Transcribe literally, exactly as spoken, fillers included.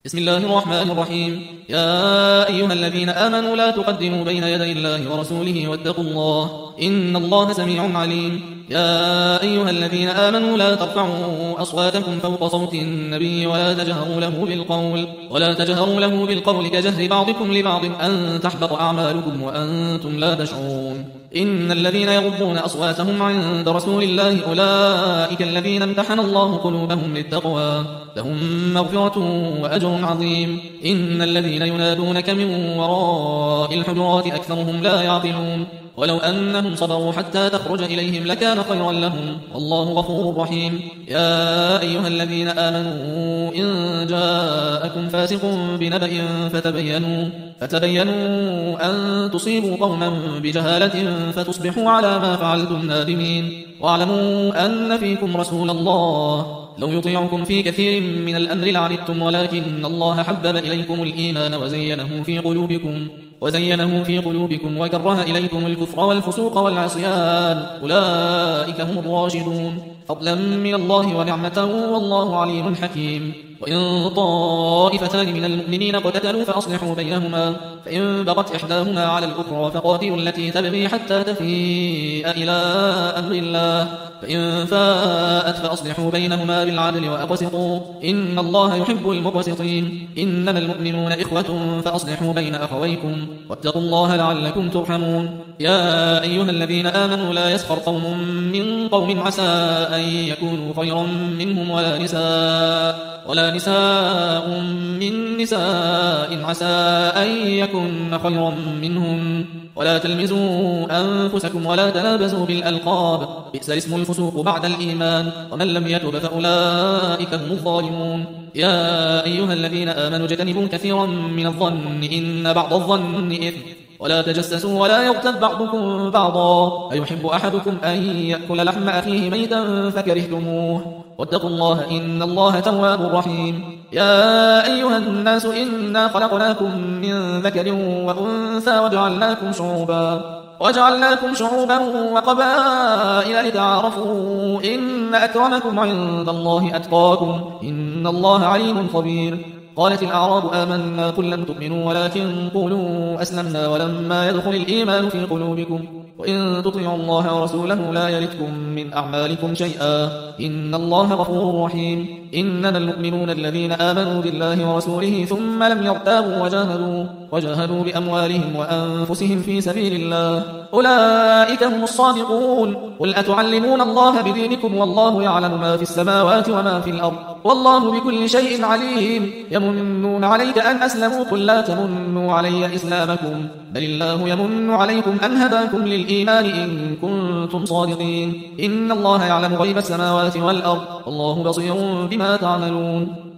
بسم الله الرحمن الرحيم. يا أيها الذين آمنوا لا تقدموا بين يدي الله ورسوله واتقوا الله إن الله سميع عليم. يا أيها الذين آمنوا لا ترفعوا أصواتكم فوق صوت النبي ولا تجهروا له بالقول ولا تجهروا له بالقول كجهر بعضكم لبعض أن تحبط أعمالكم وأنتم لا تشعرون. إن الذين يغضون أصواتهم عند رسول الله أولئك الذين امتحن الله قلوبهم للتقوى لهم مغفرة وأجر عظيم. إن الذين ينادونك من وراء الحجرات أكثرهم لا يعقلون. ولو أنهم صبروا حتى تخرج إليهم لكان خيرا لهم والله غفور رحيم. يا أيها الذين آمنوا إن جاءكم فاسق بنبأ فتبينوا فتبينوا أن تصيبوا قوما بجهالة فتصبحوا على ما فعلتم نادمين. واعلموا أن فيكم رسول الله لو يطيعكم في كثير من الأمر لعنتم ولكن الله حبب إليكم الإيمان وزينه في قلوبكم وزينه في قلوبكم وكره إليكم الكفر والفسوق والعصيان أولئك هم الراشدون فضلا من الله ونعمة والله عليم حكيم. وإن طائفتان من المؤمنين اقتتلوا فأصلحوا بينهما فإن بغت إحداهما على الأخرى فقاتلوا التي تبغي حتى تفيء إلى أمر الله فإن فاءت فأصلحوا بينهما بالعدل وأقسطوا إن الله يحب المقسطين. إنما المؤمنون إخوة فأصلحوا بين أخويكم واتقوا الله لعلكم ترحمون. يا أيها الذين آمنوا لا يسخر قوم من قوم عسى أن يكونوا خيرا منهم ولا نساء ولا نساء من نساء عسى أن يكن خيرا منهم ولا تلمزوا أنفسكم ولا تنابزوا بالألقاب بئس الاسم الفسوق بعد الإيمان ومن لم يتب فأولئك هم الظالمون. يا أيها الذين آمنوا اجتنبوا كثيرا من الظن إن بعض الظن إثم ولا تجسسوا ولا يغتب بعضكم بعضا أيحب أحدكم أن يأكل لحم أخيه ميتا فكرهتموه واتقوا الله إن الله تواب رحيم. يا أيها الناس إنا خلقناكم من ذكر وأنثى وجعلناكم شعوبا وجعلناكم شعوبا وقبائل لتعارفوا إن أكرمكم عند الله أتقاكم إن الله عليم خبير. قالت الأعراب آمنا قل لم تؤمنوا ولكن قولوا أسلمنا ولما يدخل الإيمان في قلوبكم وإن تطيعوا الله ورسوله لا يلتكم من أعمالكم شيئا إن الله غفور رحيم. إنما المؤمنون الذين آمنوا بالله ورسوله ثم لم يرتابوا وجاهدوا وجاهدوا بأموالهم وأنفسهم في سبيل الله أولئك هم الصادقون. قل أتعلمون الله بدينكم والله يعلم ما في السماوات وما في الأرض والله بكل شيء عليم. يمنون عليك أن أسلموا قل لا تمنوا علي إسلامكم بل الله يمن عليكم أن هداكم للإيمان إن كنتم صادقين. إن الله يعلم غيب السماوات والأرض والله بصير بما تعملون.